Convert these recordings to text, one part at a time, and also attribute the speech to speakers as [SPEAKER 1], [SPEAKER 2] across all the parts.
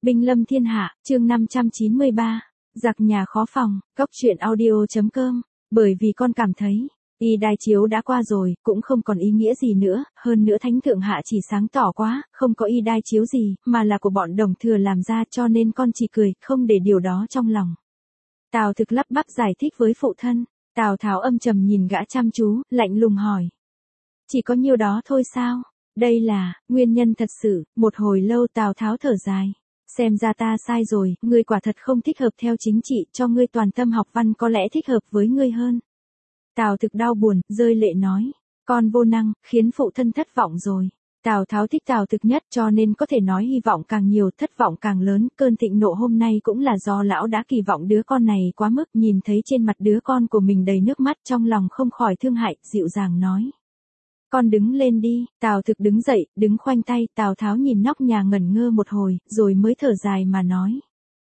[SPEAKER 1] Binh lâm thiên hạ, chương 593. Giặc nhà khó phòng, cốc truyện audio.com. Bởi vì con cảm thấy, y đai chiếu đã qua rồi, cũng không còn ý nghĩa gì nữa, hơn nữa thánh thượng hạ chỉ sáng tỏ quá, không có y đai chiếu gì, mà là của bọn Đồng Thừa làm ra, cho nên con chỉ cười, không để điều đó trong lòng. Tào Thực lắp bắp giải thích với phụ thân. Tào Tháo âm trầm nhìn gã chăm chú, lạnh lùng hỏi. Chỉ có nhiêu đó thôi sao? Đây là nguyên nhân thật sự. Một hồi lâu Tào Tháo thở dài. Xem ra ta sai rồi, ngươi quả thật không thích hợp theo chính trị, cho ngươi toàn tâm học văn có lẽ thích hợp với ngươi hơn. Tào Thực đau buồn, rơi lệ nói. Con vô năng, khiến phụ thân thất vọng rồi. Tào Tháo thích Tào Thực nhất, cho nên có thể nói hy vọng càng nhiều, thất vọng càng lớn. Cơn thịnh nộ hôm nay cũng là do lão đã kỳ vọng đứa con này quá mức, nhìn thấy trên mặt đứa con của mình đầy nước mắt, trong lòng không khỏi thương hại, dịu dàng nói. Con đứng lên đi. Tào Thực đứng dậy, đứng khoanh tay. Tào Tháo nhìn nóc nhà ngẩn ngơ một hồi, rồi mới thở dài mà nói.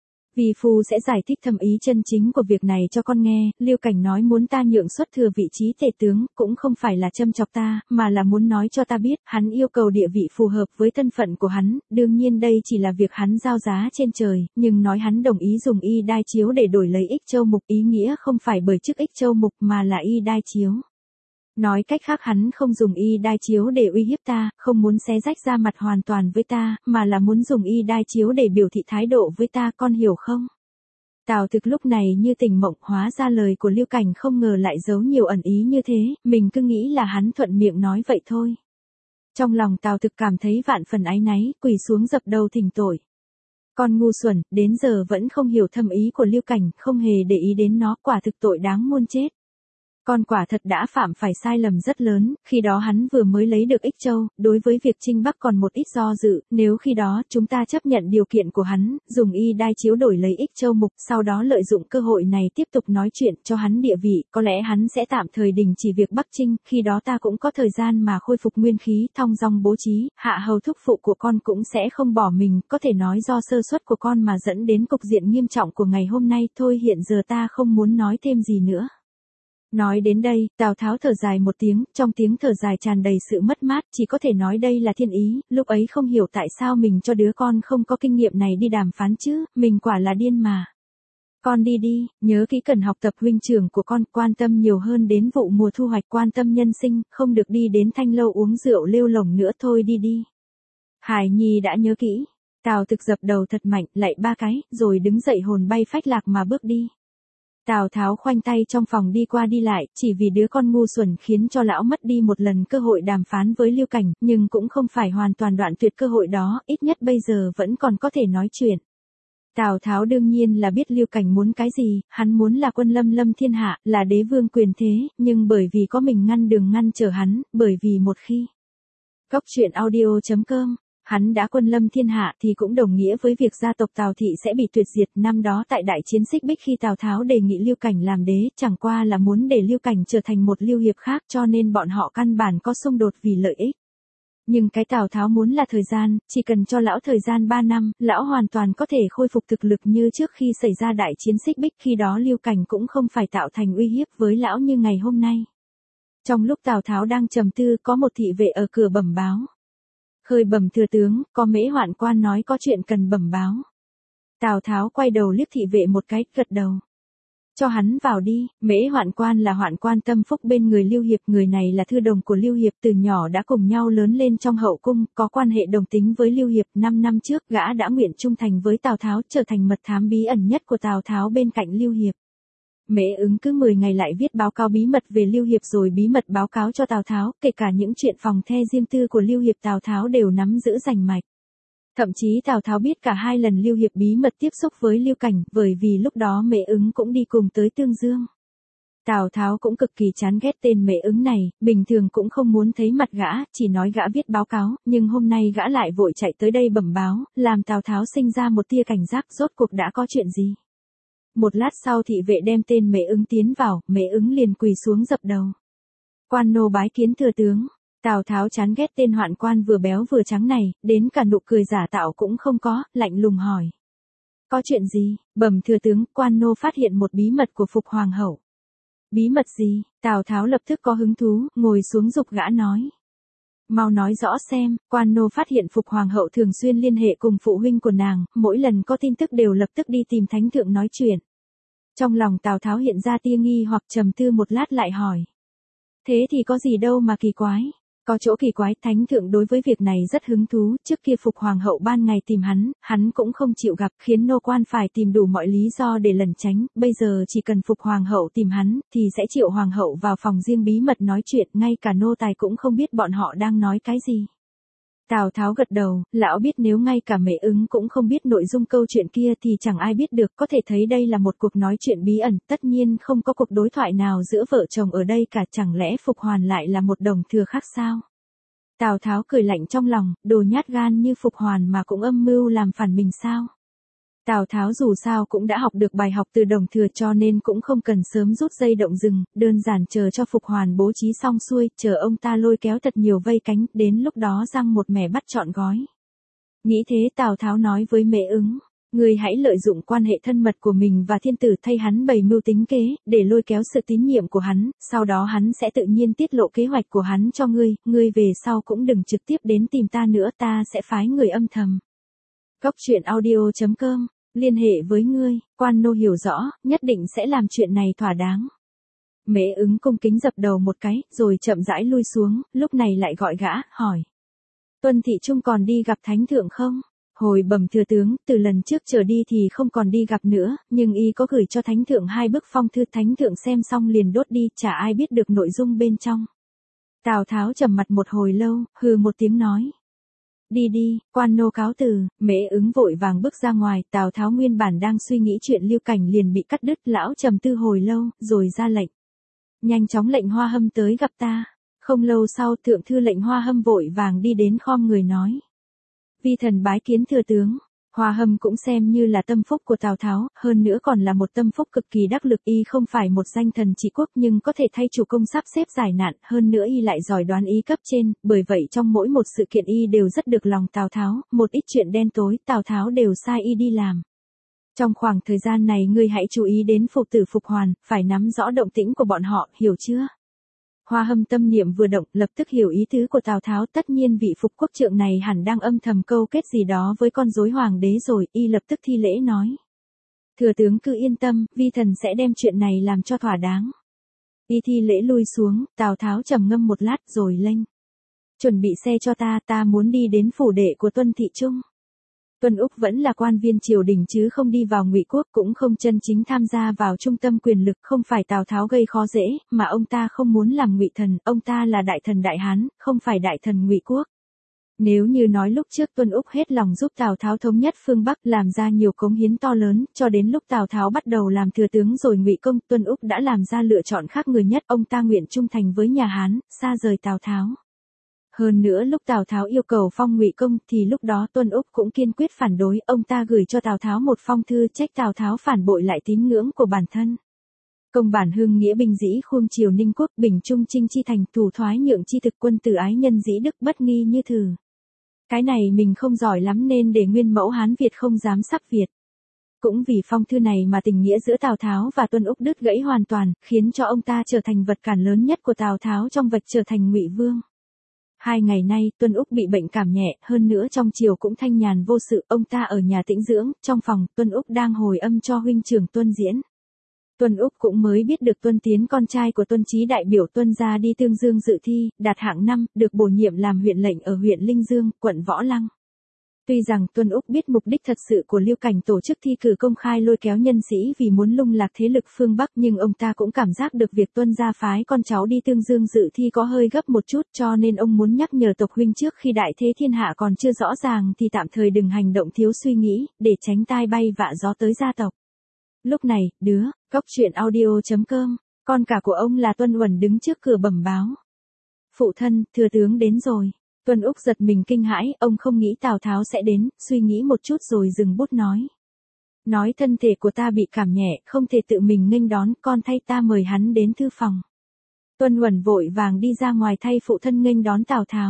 [SPEAKER 1] Vì phu sẽ giải thích thâm ý chân chính của việc này cho con nghe. Lưu Cảnh nói muốn ta nhượng xuất thừa vị trí tể tướng, cũng không phải là châm chọc ta, mà là muốn nói cho ta biết, hắn yêu cầu địa vị phù hợp với thân phận của hắn. Đương nhiên đây chỉ là việc hắn giao giá trên trời, nhưng nói hắn đồng ý dùng y đai chiếu để đổi lấy ích châu mục, ý nghĩa không phải bởi chức ích châu mục mà là y đai chiếu. Nói cách khác hắn không dùng y đai chiếu để uy hiếp ta, không muốn xé rách ra mặt hoàn toàn với ta, mà là muốn dùng y đai chiếu để biểu thị thái độ với ta, con hiểu không? Tào Thực lúc này như tỉnh mộng, hóa ra lời của Lưu Cảnh không ngờ lại giấu nhiều ẩn ý như thế, mình cứ nghĩ là hắn thuận miệng nói vậy thôi. Trong lòng Tào Thực cảm thấy vạn phần áy náy, quỳ xuống dập đầu thỉnh tội. Con ngu xuẩn, đến giờ vẫn không hiểu thâm ý của Lưu Cảnh, không hề để ý đến nó, quả thực tội đáng muôn chết. Con quả thật đã phạm phải sai lầm rất lớn, khi đó hắn vừa mới lấy được Ích Châu, đối với việc chinh Bắc còn một ít do dự, nếu khi đó chúng ta chấp nhận điều kiện của hắn, dùng y đai chiếu đổi lấy Ích Châu mục, sau đó lợi dụng cơ hội này tiếp tục nói chuyện cho hắn địa vị, có lẽ hắn sẽ tạm thời đình chỉ việc Bắc chinh, khi đó ta cũng có thời gian mà khôi phục nguyên khí, thong dong bố trí, hạ hầu thúc phụ của con cũng sẽ không bỏ mình, có thể nói do sơ suất của con mà dẫn đến cục diện nghiêm trọng của ngày hôm nay thôi, hiện giờ ta không muốn nói thêm gì nữa. Nói đến đây, Tào Tháo thở dài một tiếng, trong tiếng thở dài tràn đầy sự mất mát, chỉ có thể nói đây là thiên ý, lúc ấy không hiểu tại sao mình cho đứa con không có kinh nghiệm này đi đàm phán chứ, mình quả là điên mà. Con đi đi, nhớ kỹ cần học tập huynh trưởng của con, quan tâm nhiều hơn đến vụ mùa thu hoạch, quan tâm nhân sinh, không được đi đến thanh lâu uống rượu lêu lổng nữa, thôi đi đi. Hải Nhi đã nhớ kỹ. Tào Thực dập đầu thật mạnh, lạy ba cái, rồi đứng dậy hồn bay phách lạc mà bước đi. Tào Tháo khoanh tay trong phòng đi qua đi lại, chỉ vì đứa con ngu xuẩn khiến cho lão mất đi một lần cơ hội đàm phán với Lưu Cảnh, nhưng cũng không phải hoàn toàn đoạn tuyệt cơ hội đó, ít nhất bây giờ vẫn còn có thể nói chuyện. Tào Tháo đương nhiên là biết Lưu Cảnh muốn cái gì, hắn muốn là quân lâm lâm thiên hạ, là đế vương quyền thế, nhưng bởi vì có mình ngăn đường ngăn trở hắn, bởi vì một khi. Cốc truyện audio.com. Hắn đã quân lâm thiên hạ thì cũng đồng nghĩa với việc gia tộc Tào Thị sẽ bị tuyệt diệt. Năm đó tại đại chiến Xích Bích khi Tào Tháo đề nghị Lưu Cảnh làm đế, chẳng qua là muốn để Lưu Cảnh trở thành một Lưu Hiệp khác, cho nên bọn họ căn bản có xung đột vì lợi ích. Nhưng cái Tào Tháo muốn là thời gian, chỉ cần cho lão thời gian 3 năm, lão hoàn toàn có thể khôi phục thực lực như trước khi xảy ra đại chiến Xích Bích, khi đó Lưu Cảnh cũng không phải tạo thành uy hiếp với lão như ngày hôm nay. Trong lúc Tào Tháo đang trầm tư, có một thị vệ ở cửa bẩm báo. Khởi bẩm thừa tướng, có Mễ Hoạn Quan nói có chuyện cần bẩm báo. Tào Tháo quay đầu liếc thị vệ một cái, gật đầu. Cho hắn vào đi. Mễ Hoạn Quan là Hoạn Quan tâm phúc bên người Lưu Hiệp, người này là thư đồng của Lưu Hiệp, từ nhỏ đã cùng nhau lớn lên trong hậu cung, có quan hệ đồng tính với Lưu Hiệp. 5 năm trước, gã đã nguyện trung thành với Tào Tháo, trở thành mật thám bí ẩn nhất của Tào Tháo bên cạnh Lưu Hiệp. Mễ Ứng cứ 10 ngày lại viết báo cáo bí mật về Lưu Hiệp rồi bí mật báo cáo cho Tào Tháo, kể cả những chuyện phòng the riêng tư của Lưu Hiệp Tào Tháo đều nắm giữ rành mạch. Thậm chí Tào Tháo biết cả 2 lần Lưu Hiệp bí mật tiếp xúc với Lưu Cảnh, bởi vì lúc đó Mễ Ứng cũng đi cùng tới Tương Dương. Tào Tháo cũng cực kỳ chán ghét tên Mễ Ứng này, bình thường cũng không muốn thấy mặt gã, chỉ nói gã viết báo cáo, nhưng hôm nay gã lại vội chạy tới đây bẩm báo, làm Tào Tháo sinh ra một tia cảnh giác, rốt cuộc đã có chuyện gì. Một lát sau thị vệ đem tên Mễ Ứng tiến vào, Mễ Ứng liền quỳ xuống dập đầu. Quan nô bái kiến thừa tướng. Tào Tháo chán ghét tên Hoạn Quan vừa béo vừa trắng này, đến cả nụ cười giả tạo cũng không có, lạnh lùng hỏi. Có chuyện gì? Bẩm thừa tướng, quan nô phát hiện một bí mật của Phục Hoàng hậu. Bí mật gì? Tào Tháo lập tức có hứng thú, ngồi xuống giục gã nói. Mau nói rõ xem, Quan Nô phát hiện Phục Hoàng hậu thường xuyên liên hệ cùng phụ huynh của nàng, mỗi lần có tin tức đều lập tức đi tìm thánh thượng nói chuyện. Trong lòng Tào Tháo hiện ra tia nghi hoặc trầm tư một lát lại hỏi. Thế thì có gì đâu mà kỳ quái. Có chỗ kỳ quái, thánh thượng đối với việc này rất hứng thú, trước kia Phục Hoàng hậu ban ngày tìm hắn cũng không chịu gặp, khiến nô quan phải tìm đủ mọi lý do để lẩn tránh, bây giờ chỉ cần Phục Hoàng hậu tìm hắn, thì sẽ triệu Hoàng hậu vào phòng riêng bí mật nói chuyện, ngay cả nô tài cũng không biết bọn họ đang nói cái gì. Tào Tháo gật đầu, lão biết nếu ngay cả Mễ Ứng cũng không biết nội dung câu chuyện kia thì chẳng ai biết được, có thể thấy đây là một cuộc nói chuyện bí ẩn, tất nhiên không có cuộc đối thoại nào giữa vợ chồng ở đây cả, chẳng lẽ Phục Hoàn lại là một đồng thừa khác sao? Tào Tháo cười lạnh trong lòng, đồ nhát gan như Phục Hoàn mà cũng âm mưu làm phản mình sao? Tào Tháo dù sao cũng đã học được bài học từ đồng thừa cho nên cũng không cần sớm rút dây động rừng, đơn giản chờ cho Phục Hoàn bố trí xong xuôi, chờ ông ta lôi kéo thật nhiều vây cánh, đến lúc đó răng một mẻ bắt trọn gói. Nghĩ thế Tào Tháo nói với Mễ Ứng, ngươi hãy lợi dụng quan hệ thân mật của mình và thiên tử thay hắn bày mưu tính kế, để lôi kéo sự tín nhiệm của hắn, sau đó hắn sẽ tự nhiên tiết lộ kế hoạch của hắn cho ngươi về sau cũng đừng trực tiếp đến tìm ta nữa, ta sẽ phái người âm thầm. Góc truyện audio.com liên hệ với ngươi, Quan Nô hiểu rõ, nhất định sẽ làm chuyện này thỏa đáng. Mễ Ứng cung kính dập đầu một cái, rồi chậm rãi lui xuống, lúc này lại gọi gã, hỏi. Tuân Thị Trung còn đi gặp thánh thượng không? Hồi bẩm thừa tướng, từ lần trước trở đi thì không còn đi gặp nữa, nhưng y có gửi cho thánh thượng 2 bức phong thư, thánh thượng xem xong liền đốt đi, chả ai biết được nội dung bên trong. Tào Tháo trầm mặt một hồi lâu, hừ một tiếng nói. Đi đi, Quan Nô cáo từ. Mễ Ứng vội vàng bước ra ngoài, Tào Tháo nguyên bản đang suy nghĩ chuyện Lưu Cảnh liền bị cắt đứt, lão trầm tư hồi lâu, rồi ra lệnh. Nhanh chóng lệnh Hoa Hâm tới gặp ta. Không lâu sau thượng thư lệnh Hoa Hâm vội vàng đi đến khom người nói. Vi thần bái kiến thừa tướng. Hoa Hâm cũng xem như là tâm phúc của Tào Tháo, hơn nữa còn là một tâm phúc cực kỳ đắc lực, y không phải một danh thần trị quốc nhưng có thể thay chủ công sắp xếp giải nạn, hơn nữa y lại giỏi đoán ý cấp trên, bởi vậy trong mỗi một sự kiện y đều rất được lòng Tào Tháo, một ít chuyện đen tối Tào Tháo đều sai y đi làm. Trong khoảng thời gian này ngươi hãy chú ý đến phụ tử Phục Hoàn, phải nắm rõ động tĩnh của bọn họ, hiểu chưa? Hoa Hâm tâm niệm vừa động, lập tức hiểu ý tứ của Tào Tháo, tất nhiên vị Phục quốc trượng này hẳn đang âm thầm câu kết gì đó với con rối hoàng đế rồi, y lập tức thi lễ nói. Thừa tướng cứ yên tâm, vi thần sẽ đem chuyện này làm cho thỏa đáng. Y thi lễ lui xuống, Tào Tháo trầm ngâm một lát rồi lênh. Chuẩn bị xe cho ta muốn đi đến phủ đệ của Tuân Thị Trung. Tuân Úc vẫn là quan viên triều đình chứ không đi vào Ngụy quốc, cũng không chân chính tham gia vào trung tâm quyền lực, không phải Tào Tháo gây khó dễ, mà ông ta không muốn làm Ngụy thần, ông ta là đại thần Đại Hán, không phải đại thần Ngụy quốc. Nếu như nói lúc trước Tuân Úc hết lòng giúp Tào Tháo thống nhất phương Bắc, làm ra nhiều cống hiến to lớn, cho đến lúc Tào Tháo bắt đầu làm thừa tướng rồi Ngụy công, Tuân Úc đã làm ra lựa chọn khác người nhất, ông ta nguyện trung thành với nhà Hán, xa rời Tào Tháo. Hơn nữa lúc Tào Tháo yêu cầu phong Ngụy công thì lúc đó Tuân Úc cũng kiên quyết phản đối, ông ta gửi cho Tào Tháo một phong thư trách Tào Tháo phản bội lại tín ngưỡng của bản thân. Công bản hưng nghĩa bình dĩ khuông triều Ninh quốc, bình trung trinh chi thành, thủ thoái nhượng chi thực, quân tử ái nhân dĩ đức, bất nghi như thử. Cái này mình không giỏi lắm nên để nguyên mẫu Hán Việt không dám sắp Việt. Cũng vì phong thư này mà tình nghĩa giữa Tào Tháo và Tuân Úc đứt gãy hoàn toàn, khiến cho ông ta trở thành vật cản lớn nhất của Tào Tháo trong việc trở thành Ngụy vương. 2 ngày nay, Tuân Úc bị bệnh cảm nhẹ, hơn nữa trong triều cũng thanh nhàn vô sự, ông ta ở nhà tĩnh dưỡng, trong phòng, Tuân Úc đang hồi âm cho huynh trưởng Tuân Diễn. Tuân Úc cũng mới biết được Tuân Tiến con trai của Tuân Chí đại biểu Tuân gia đi Tương Dương dự thi, đạt hạng 5, được bổ nhiệm làm huyện lệnh ở huyện Linh Dương, quận Võ Lăng. Tuy rằng Tuân Úc biết mục đích thật sự của Lưu Cảnh tổ chức thi cử công khai lôi kéo nhân sĩ vì muốn lung lạc thế lực phương Bắc, nhưng ông ta cũng cảm giác được việc Tuân gia phái con cháu đi Tương Dương dự thi có hơi gấp một chút, cho nên ông muốn nhắc nhở tộc huynh trước khi đại thế thiên hạ còn chưa rõ ràng thì tạm thời đừng hành động thiếu suy nghĩ, để tránh tai bay vạ gió tới gia tộc. Lúc này, góc truyện audio.com, con cả của ông là Tuân Uẩn đứng trước cửa bẩm báo. Phụ thân, thừa tướng đến rồi. Tuân Úc giật mình kinh hãi, ông không nghĩ Tào Tháo sẽ đến, suy nghĩ một chút rồi dừng bút nói. Nói thân thể của ta bị cảm nhẹ, không thể tự mình nghênh đón, con thay ta mời hắn đến thư phòng. Tuân Uẩn vội vàng đi ra ngoài thay phụ thân nghênh đón Tào Tháo.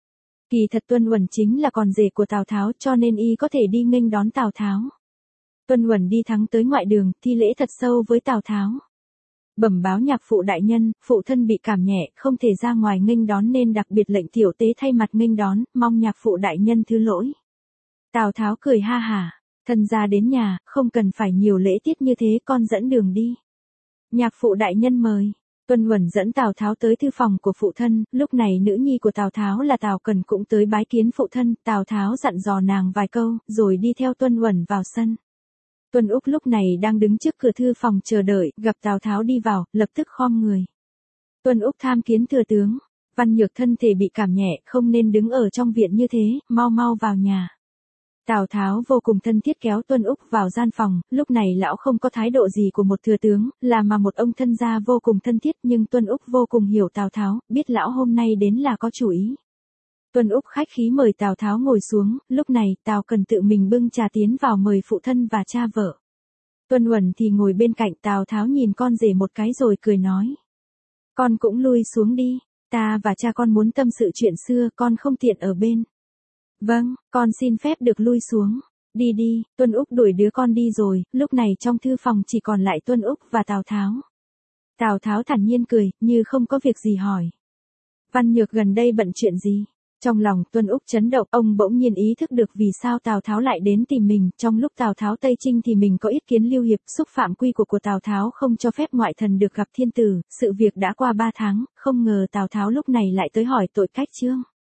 [SPEAKER 1] Kỳ thật Tuân Uẩn chính là con rể của Tào Tháo cho nên y có thể đi nghênh đón Tào Tháo. Tuân Uẩn đi thẳng tới ngoại đường, thi lễ thật sâu với Tào Tháo. Bẩm báo nhạc phụ đại nhân, phụ thân bị cảm nhẹ, không thể ra ngoài nghênh đón nên đặc biệt lệnh tiểu tế thay mặt nghênh đón, mong nhạc phụ đại nhân thứ lỗi. Tào Tháo cười ha hả, thân ra đến nhà, không cần phải nhiều lễ tiết như thế, con dẫn đường đi. Nhạc phụ đại nhân mời. Tuân Uẩn dẫn Tào Tháo tới thư phòng của phụ thân, lúc này nữ nhi của Tào Tháo là Tào Cần cũng tới bái kiến phụ thân, Tào Tháo dặn dò nàng vài câu, rồi đi theo Tuân Uẩn vào sân. Tuân Úc lúc này đang đứng trước cửa thư phòng chờ đợi, gặp Tào Tháo đi vào, lập tức khom người. Tuân Úc tham kiến thừa tướng, Văn Nhược thân thể bị cảm nhẹ, không nên đứng ở trong viện như thế, mau mau vào nhà. Tào Tháo vô cùng thân thiết kéo Tuân Úc vào gian phòng, lúc này lão không có thái độ gì của một thừa tướng, là mà một ông thân gia vô cùng thân thiết, nhưng Tuân Úc vô cùng hiểu Tào Tháo, biết lão hôm nay đến là có chủ ý. Tuân Úc khách khí mời Tào Tháo ngồi xuống, lúc này Tào Cần tự mình bưng trà tiến vào mời phụ thân và cha vợ. Tuân Uẩn thì ngồi bên cạnh, Tào Tháo nhìn con rể một cái rồi cười nói. Con cũng lui xuống đi, ta và cha con muốn tâm sự chuyện xưa, con không tiện ở bên. Vâng, con xin phép được lui xuống. Đi đi, Tuân Úc đuổi đứa con đi rồi, lúc này trong thư phòng chỉ còn lại Tuân Úc và Tào Tháo. Tào Tháo thản nhiên cười, như không có việc gì hỏi. Văn Nhược gần đây bận chuyện gì? Trong lòng Tuân Úc chấn động, ông bỗng nhiên ý thức được vì sao Tào Tháo lại đến tìm mình, trong lúc Tào Tháo Tây Chinh thì mình có ý kiến lưu hiệp, xúc phạm quy của Tào Tháo không cho phép ngoại thần được gặp thiên tử, sự việc đã qua 3 tháng, không ngờ Tào Tháo lúc này lại tới hỏi tội cách Trương.